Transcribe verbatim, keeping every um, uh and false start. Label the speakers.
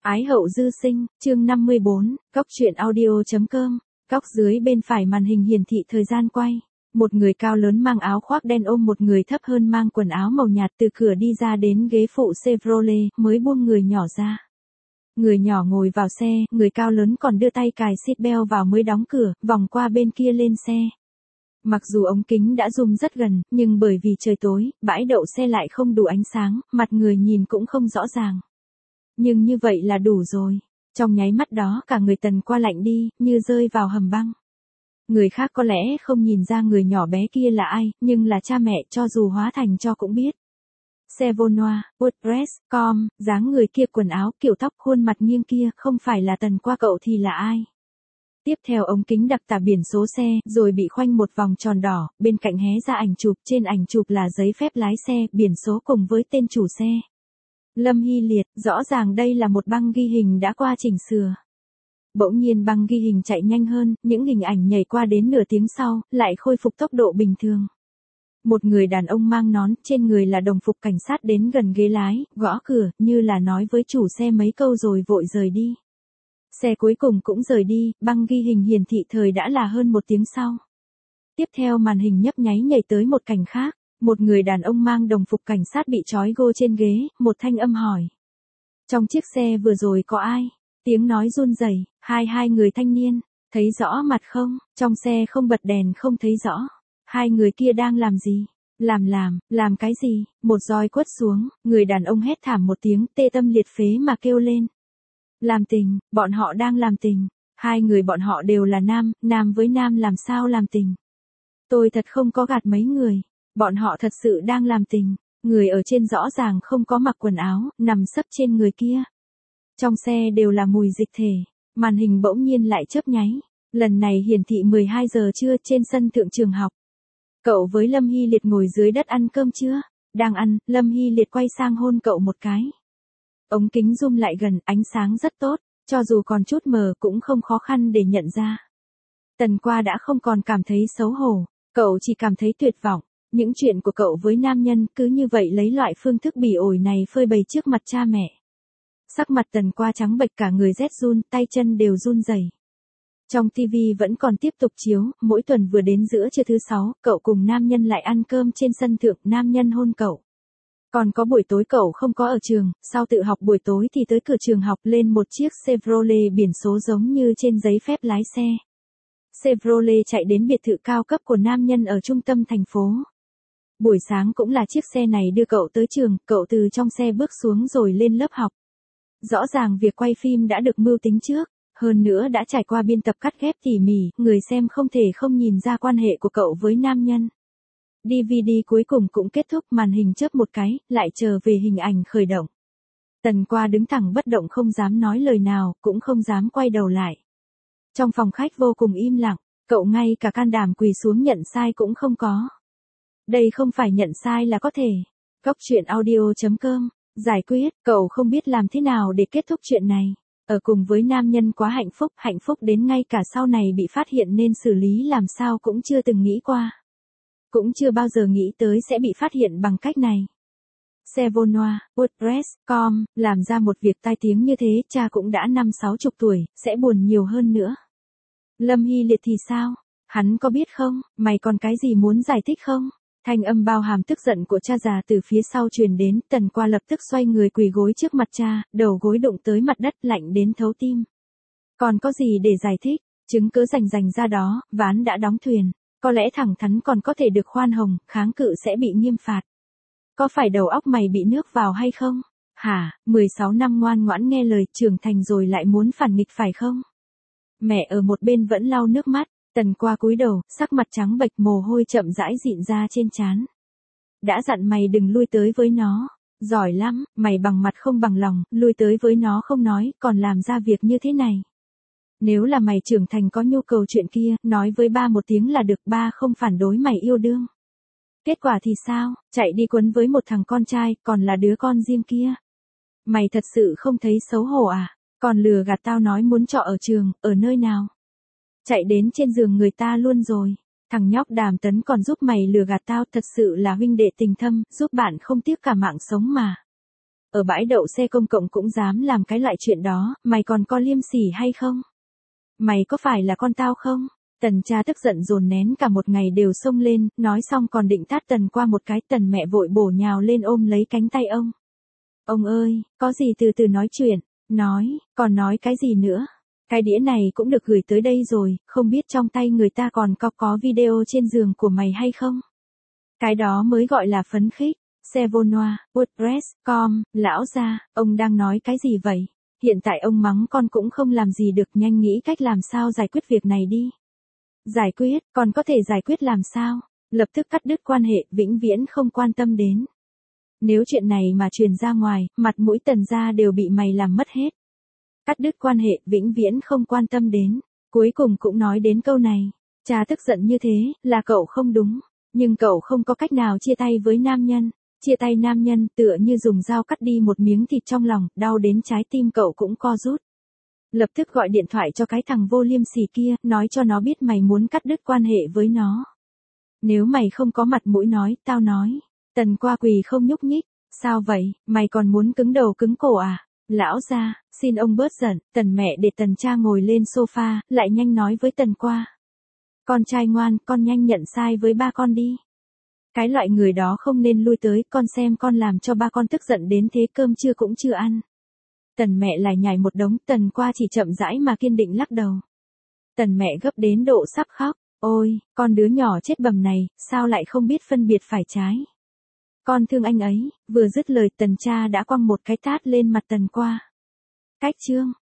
Speaker 1: Ái hậu dư sinh, chương năm mươi bốn, Cóc truyện audio.com. Góc dưới bên phải màn hình hiển thị thời gian quay. Một người cao lớn mang áo khoác đen ôm một người thấp hơn mang quần áo màu nhạt từ cửa đi ra đến ghế phụ Chevrolet, mới buông người nhỏ ra. Người nhỏ ngồi vào xe, người cao lớn còn đưa tay cài seatbelt vào mới đóng cửa, vòng qua bên kia lên xe. Mặc dù ống kính đã zoom rất gần, nhưng bởi vì trời tối, bãi đậu xe lại không đủ ánh sáng, mặt người nhìn cũng không rõ ràng. Nhưng như vậy là đủ rồi. Trong nháy mắt đó cả người Tần Qua lạnh đi, như rơi vào hầm băng. Người khác có lẽ không nhìn ra người nhỏ bé kia là ai, nhưng là cha mẹ cho dù hóa thành cho cũng biết. Sevonoa, WordPress, com, dáng người kia, quần áo, kiểu tóc, khuôn mặt nghiêng kia, không phải là Tần Qua cậu thì là ai? Tiếp theo ống kính đặc tả biển số xe, rồi bị khoanh một vòng tròn đỏ, bên cạnh hé ra ảnh chụp, trên ảnh chụp là giấy phép lái xe, biển số cùng với tên chủ xe. Lâm Hy Liệt, rõ ràng đây là một băng ghi hình đã qua chỉnh sửa. Bỗng nhiên băng ghi hình chạy nhanh hơn, những hình ảnh nhảy qua đến nửa tiếng sau, lại khôi phục tốc độ bình thường. Một người đàn ông mang nón, trên người là đồng phục cảnh sát đến gần ghế lái, gõ cửa, như là nói với chủ xe mấy câu rồi vội rời đi. Xe cuối cùng cũng rời đi, băng ghi hình hiển thị thời đã là hơn một tiếng sau. Tiếp theo màn hình nhấp nháy nhảy tới một cảnh khác. Một người đàn ông mang đồng phục cảnh sát bị trói gô trên ghế, một thanh âm hỏi. Trong chiếc xe vừa rồi có ai? Tiếng nói run rẩy, hai hai người thanh niên, thấy rõ mặt không? Trong xe không bật đèn không thấy rõ. Hai người kia đang làm gì? Làm làm, làm cái gì? Một roi quất xuống, người đàn ông hét thảm một tiếng tê tâm liệt phế mà kêu lên. Làm tình, bọn họ đang làm tình. Hai người bọn họ đều là nam, nam với nam làm sao làm tình? Tôi thật không có gạt mấy người. Bọn họ thật sự đang làm tình, người ở trên rõ ràng không có mặc quần áo, nằm sấp trên người kia. Trong xe đều là mùi dịch thể, màn hình bỗng nhiên lại chớp nháy, lần này hiển thị mười hai giờ trưa trên sân thượng trường học. Cậu với Lâm Hy Liệt ngồi dưới đất ăn cơm chưa? Đang ăn, Lâm Hy Liệt quay sang hôn cậu một cái. Ống kính zoom lại gần, ánh sáng rất tốt, cho dù còn chút mờ cũng không khó khăn để nhận ra. Tần Qua đã không còn cảm thấy xấu hổ, cậu chỉ cảm thấy tuyệt vọng. Những chuyện của cậu với nam nhân cứ như vậy lấy loại phương thức bỉ ổi này phơi bày trước mặt cha mẹ. Sắc mặt Tần Qua trắng bệch, cả người rét run, tay chân đều run rẩy. Trong ti vi vẫn còn tiếp tục chiếu, mỗi tuần vừa đến giữa trưa thứ sáu, cậu cùng nam nhân lại ăn cơm trên sân thượng, nam nhân hôn cậu. Còn có buổi tối cậu không có ở trường, sau tự học buổi tối thì tới cửa trường học lên một chiếc Chevrolet biển số giống như trên giấy phép lái xe. Chevrolet chạy đến biệt thự cao cấp của nam nhân ở trung tâm thành phố. Buổi sáng cũng là chiếc xe này đưa cậu tới trường, cậu từ trong xe bước xuống rồi lên lớp học. Rõ ràng việc quay phim đã được mưu tính trước, hơn nữa đã trải qua biên tập cắt ghép tỉ mỉ, người xem không thể không nhìn ra quan hệ của cậu với nam nhân. đê vê đê cuối cùng cũng kết thúc, màn hình chớp một cái, lại trở về hình ảnh khởi động. Tần Qua đứng thẳng bất động, không dám nói lời nào, cũng không dám quay đầu lại. Trong phòng khách vô cùng im lặng, cậu ngay cả can đảm quỳ xuống nhận sai cũng không có. Đây không phải nhận sai là có thể. Cóc truyện audio.com. Giải quyết, cậu không biết làm thế nào để kết thúc chuyện này. Ở cùng với nam nhân quá hạnh phúc, hạnh phúc đến ngay cả sau này bị phát hiện nên xử lý làm sao cũng chưa từng nghĩ qua. Cũng chưa bao giờ nghĩ tới sẽ bị phát hiện bằng cách này. Sevonoa, WordPress, com, làm ra một việc tai tiếng như thế, cha cũng đã năm sáu chục tuổi, sẽ buồn nhiều hơn nữa. Lâm Hy Liệt thì sao? Hắn có biết không, mày còn cái gì muốn giải thích không? Thanh âm bao hàm tức giận của cha già từ phía sau truyền đến, Tần Qua lập tức xoay người quỳ gối trước mặt cha, đầu gối đụng tới mặt đất lạnh đến thấu tim. Còn có gì để giải thích, chứng cớ rành rành ra đó, ván đã đóng thuyền, có lẽ thẳng thắn còn có thể được khoan hồng, kháng cự sẽ bị nghiêm phạt. Có phải đầu óc mày bị nước vào hay không? Hả, mười sáu năm ngoan ngoãn nghe lời, trưởng thành rồi lại muốn phản nghịch phải không? Mẹ ở một bên vẫn lau nước mắt. Tần Qua cúi đầu, sắc mặt trắng bệch, mồ hôi chậm rãi dịn ra trên trán. Đã dặn mày đừng lui tới với nó. Giỏi lắm, mày bằng mặt không bằng lòng, lui tới với nó không nói, còn làm ra việc như thế này. Nếu là mày trưởng thành có nhu cầu chuyện kia, nói với ba một tiếng là được, ba không phản đối mày yêu đương. Kết quả thì sao, chạy đi quấn với một thằng con trai, còn là đứa con riêng kia. Mày thật sự không thấy xấu hổ à? Còn lừa gạt tao nói muốn trọ ở trường, ở nơi nào? Chạy đến trên giường người ta luôn rồi. Thằng nhóc Đàm Tấn còn giúp mày lừa gạt tao, thật sự là huynh đệ tình thâm, giúp bạn không tiếc cả mạng sống mà. Ở bãi đậu xe công cộng cũng dám làm cái loại chuyện đó, mày còn có liêm sỉ hay không? Mày có phải là con tao không? Tần cha tức giận dồn nén cả một ngày đều xông lên, nói xong còn định tát Tần qua một cái, Tần mẹ vội bổ nhào lên ôm lấy cánh tay ông. Ông ơi, có gì từ từ nói chuyện, nói, còn nói cái gì nữa? Cái đĩa này cũng được gửi tới đây rồi, không biết trong tay người ta còn có có video trên giường của mày hay không? Cái đó mới gọi là phấn khích. Sevonoa, WordPress, com, lão gia, ông đang nói cái gì vậy? Hiện tại ông mắng con cũng không làm gì được, nhanh nghĩ cách làm sao giải quyết việc này đi. Giải quyết, còn có thể giải quyết làm sao? Lập tức cắt đứt quan hệ, vĩnh viễn không quan tâm đến. Nếu chuyện này mà truyền ra ngoài, mặt mũi Tần gia đều bị mày làm mất hết. Cắt đứt quan hệ, vĩnh viễn không quan tâm đến. Cuối cùng cũng nói đến câu này. Cha tức giận như thế, là cậu không đúng. Nhưng cậu không có cách nào chia tay với nam nhân. Chia tay nam nhân tựa như dùng dao cắt đi một miếng thịt trong lòng, đau đến trái tim cậu cũng co rút. Lập tức gọi điện thoại cho cái thằng vô liêm sỉ kia, nói cho nó biết mày muốn cắt đứt quan hệ với nó. Nếu mày không có mặt mũi nói, tao nói. Tần qua quỳ không nhúc nhích. Sao vậy, mày còn muốn cứng đầu cứng cổ à? Lão gia, xin ông bớt giận. Tần mẹ để Tần cha ngồi lên sofa, lại nhanh nói với Tần qua. Con trai ngoan, con nhanh nhận sai với ba con đi. Cái loại người đó không nên lui tới, con xem con làm cho ba con tức giận đến thế, cơm trưa cũng chưa ăn. Tần mẹ lại nhảy một đống, Tần qua chỉ chậm rãi mà kiên định lắc đầu. Tần mẹ gấp đến độ sắp khóc, ôi, con đứa nhỏ chết bầm này, sao lại không biết phân biệt phải trái. Con thương anh ấy, vừa dứt lời Tần cha đã quăng một cái tát lên mặt Tần qua. Cách chương.